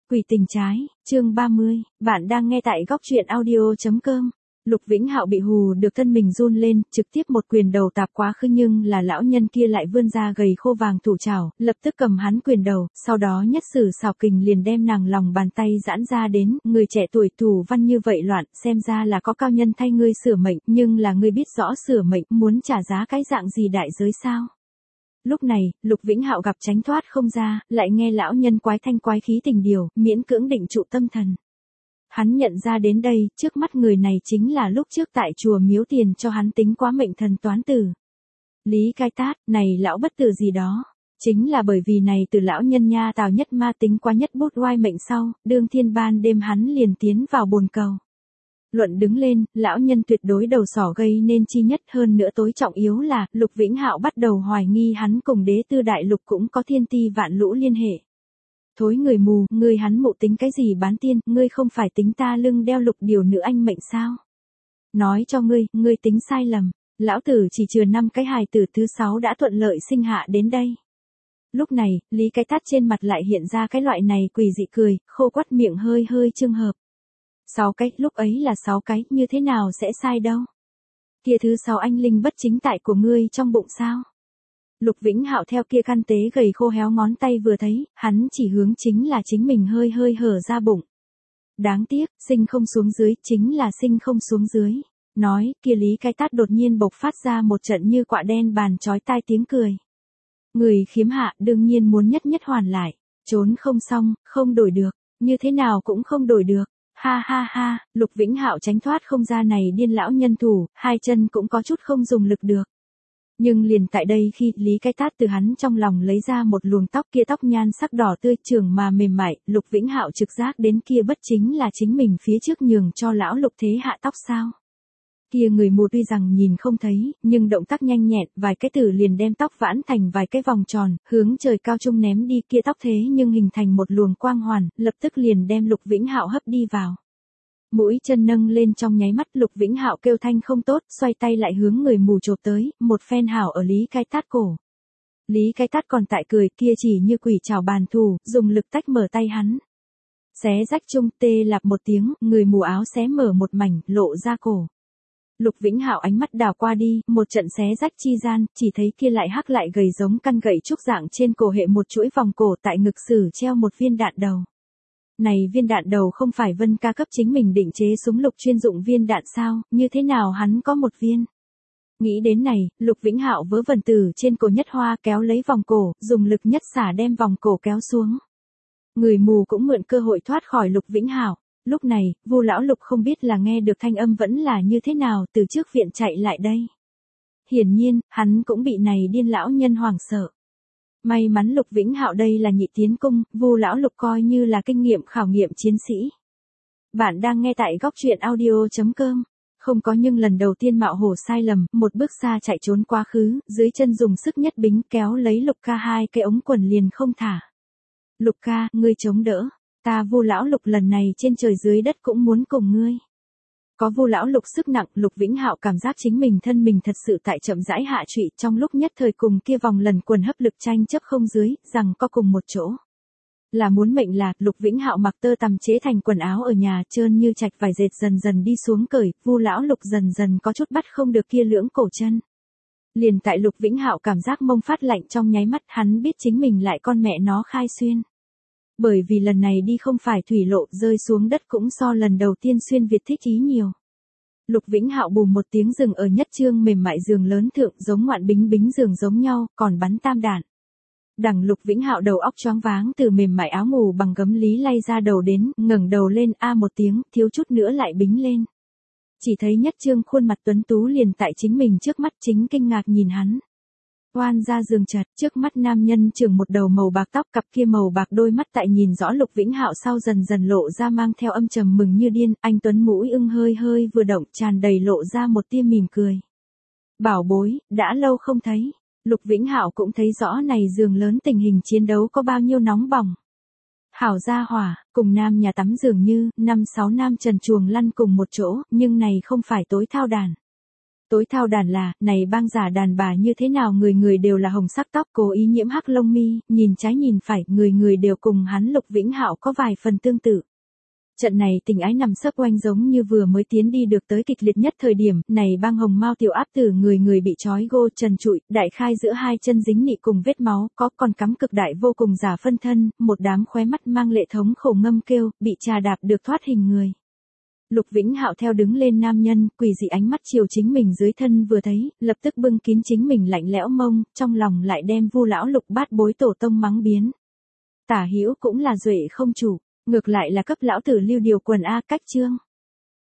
Quỷ tình trái, chương 30, bạn đang nghe tại góc truyện audio.com. Lục Vĩnh Hạo bị hù được thân mình run lên, trực tiếp một quyền đầu tạp quá khứ nhưng là lão nhân kia lại vươn ra gầy khô vàng thủ trảo, lập tức cầm hắn quyền đầu, sau đó nhất sử xảo kình liền đem nàng lòng bàn tay giãn ra đến, người trẻ tuổi thủ văn như vậy loạn, xem ra là có cao nhân thay ngươi sửa mệnh, nhưng là ngươi biết rõ sửa mệnh, muốn trả giá cái dạng gì đại giới sao? Lúc này, Lục Vĩnh Hạo gặp tránh thoát không ra, lại nghe lão nhân quái thanh quái khí tình điều, miễn cưỡng định trụ tâm thần. Hắn nhận ra đến đây, trước mắt người này chính là lúc trước tại chùa miếu tiền cho hắn tính quá mệnh thần toán tử. Lý Cai Tát, này lão bất tử gì đó. Chính là bởi vì này từ lão nhân nha tào nhất ma tính quá nhất bút oai mệnh sau, đương thiên ban đêm hắn liền tiến vào bồn cầu. Luận đứng lên, lão nhân tuyệt đối đầu sỏ gây nên chi nhất, hơn nữa tối trọng yếu là, Lục Vĩnh Hạo bắt đầu hoài nghi hắn cùng đế tư đại lục cũng có thiên ti vạn lũ liên hệ. Thối người mù, ngươi hắn mụ tính cái gì bán tiên, ngươi không phải tính ta lưng đeo lục điều nữ anh mệnh sao? Nói cho ngươi tính sai lầm, lão tử chỉ chừa 5 cái hài tử thứ 6 đã thuận lợi sinh hạ đến đây. Lúc này, Lý Cái Tát trên mặt lại hiện ra cái loại này quỷ dị cười, khô quắt miệng hơi hơi trương hợp. 6 cái, lúc ấy là 6 cái, như thế nào sẽ sai đâu? Kia thứ 6 anh linh bất chính tại của ngươi trong bụng sao? Lục Vĩnh Hạo theo kia căn tế gầy khô héo ngón tay vừa thấy, hắn chỉ hướng chính là chính mình hơi hơi hở ra bụng. Đáng tiếc, sinh không xuống dưới, chính là sinh không xuống dưới. Nói, kia Lý Cái Tát đột nhiên bộc phát ra một trận như quạ đen bàn chói tai tiếng cười. Người khiếm hạ đương nhiên muốn nhất nhất hoàn lại, trốn không xong, không đổi được, như thế nào cũng không đổi được. Ha ha ha, Lục Vĩnh Hạo tránh thoát không ra này điên lão nhân thủ, hai chân cũng có chút không dùng lực được. Nhưng liền tại đây khi Lý Cái Tát từ hắn trong lòng lấy ra một luồng tóc, kia tóc nhan sắc đỏ tươi trường mà mềm mại, Lục Vĩnh Hạo trực giác đến kia bất chính là chính mình phía trước nhường cho lão Lục thế hạ tóc sao. Kia người mù tuy rằng nhìn không thấy, nhưng động tác nhanh nhẹn, vài cái từ liền đem tóc vãn thành vài cái vòng tròn, hướng trời cao trung ném đi, kia tóc thế nhưng hình thành một luồng quang hoàn, lập tức liền đem Lục Vĩnh Hạo hấp đi vào. Mũi chân nâng lên trong nháy mắt, Lục Vĩnh Hạo kêu thanh không tốt, xoay tay lại hướng người mù chộp tới, một phen hảo ở Lý Cái Tát cổ. Lý Cái Tát còn tại cười, kia chỉ như quỷ chảo bàn thù, dùng lực tách mở tay hắn. Xé rách chung tê lạp một tiếng, người mù áo xé mở một mảnh, lộ ra cổ. Lục Vĩnh Hạo ánh mắt đảo qua đi, một trận xé rách chi gian, chỉ thấy kia lại hắc lại gầy giống căn gậy trúc dạng trên cổ hệ một chuỗi vòng cổ, tại ngực sử treo một viên đạn đầu. Này viên đạn đầu không phải Vân Ca cấp chính mình định chế súng lục chuyên dụng viên đạn sao, như thế nào hắn có một viên. Nghĩ đến này, Lục Vĩnh Hạo vớ vẩn từ trên cổ nhất hoa kéo lấy vòng cổ, dùng lực nhất xả đem vòng cổ kéo xuống. Người mù cũng mượn cơ hội thoát khỏi Lục Vĩnh Hạo. Lúc này, Vu lão Lục không biết là nghe được thanh âm vẫn là như thế nào, từ trước viện chạy lại đây. Hiển nhiên, hắn cũng bị này điên lão nhân hoảng sợ. May mắn Lục Vĩnh Hạo đây là nhị tiến cung, Vu lão Lục coi như là kinh nghiệm khảo nghiệm chiến sĩ. Bạn đang nghe tại góc truyện audio.com. Không có nhưng lần đầu tiên mạo hổ sai lầm, một bước xa chạy trốn quá khứ, dưới chân dùng sức nhất bính kéo lấy Lục ca hai cái ống quần liền không thả. Lục ca, ngươi chống đỡ. Ta Vu lão Lục lần này trên trời dưới đất cũng muốn cùng ngươi. Có Vu lão Lục sức nặng, Lục Vĩnh Hạo cảm giác chính mình thân mình thật sự tại chậm rãi hạ trụy, trong lúc nhất thời cùng kia vòng lần quần hấp lực tranh chấp không dưới, rằng có cùng một chỗ. Là muốn mệnh lạc, Lục Vĩnh Hạo mặc tơ tằm chế thành quần áo ở nhà, trơn như trạch vải dệt dần dần đi xuống cởi, Vu lão Lục dần dần có chút bắt không được kia lưỡng cổ chân. Liền tại Lục Vĩnh Hạo cảm giác mông phát lạnh trong nháy mắt, hắn biết chính mình lại con mẹ nó khai xuyên. Bởi vì lần này đi không phải thủy lộ, rơi xuống đất cũng so lần đầu tiên xuyên Việt thích ý nhiều. Lục Vĩnh Hạo bùm một tiếng dừng ở nhất trương mềm mại giường lớn thượng, giống ngoạn bính bính giường giống nhau, còn bắn tam đạn. Đằng Lục Vĩnh Hạo đầu óc choáng váng từ mềm mại áo ngủ bằng gấm lý lay ra đầu đến, ngẩng đầu lên a một tiếng, thiếu chút nữa lại bính lên. Chỉ thấy nhất trương khuôn mặt tuấn tú liền tại chính mình trước mắt, chính kinh ngạc nhìn hắn. Oan ra giường chật, trước mắt nam nhân chừng một đầu màu bạc tóc, cặp kia màu bạc đôi mắt tại nhìn rõ Lục Vĩnh Hạo sau dần dần lộ ra mang theo âm trầm mừng như điên, anh tuấn mũi ưng hơi hơi vừa động, tràn đầy lộ ra một tia mỉm cười. Bảo bối, đã lâu không thấy. Lục Vĩnh Hạo cũng thấy rõ này giường lớn tình hình chiến đấu có bao nhiêu nóng bỏng. Hảo gia hỏa, cùng nam nhà tắm dường như, 5-6 nam trần truồng lăn cùng một chỗ, nhưng này không phải tối thao đàn. Tối thao đàn là, này bang giả đàn bà như thế nào người người đều là hồng sắc tóc cố ý nhiễm hắc lông mi, nhìn trái nhìn phải, người người đều cùng hắn Lục Vĩnh Hạo có vài phần tương tự. Trận này tình ái nằm sấp oanh giống như vừa mới tiến đi được tới kịch liệt nhất thời điểm, này bang hồng mao tiểu áp tử người người bị trói gô trần trụi, đại khai giữa hai chân dính nị cùng vết máu, có còn cắm cực đại vô cùng giả phân thân, một đám khóe mắt mang lệ thống khổ ngâm kêu, bị trà đạp được thoát hình người. Lục Vĩnh Hạo theo đứng lên nam nhân, quỷ dị ánh mắt chiều chính mình dưới thân vừa thấy, lập tức bưng kín chính mình lạnh lẽo mông, trong lòng lại đem Vu lão Lục bát bối tổ tông mắng biến. Tả Hữu cũng là duệ không chủ, ngược lại là cấp lão tử lưu điều quần a cách chương.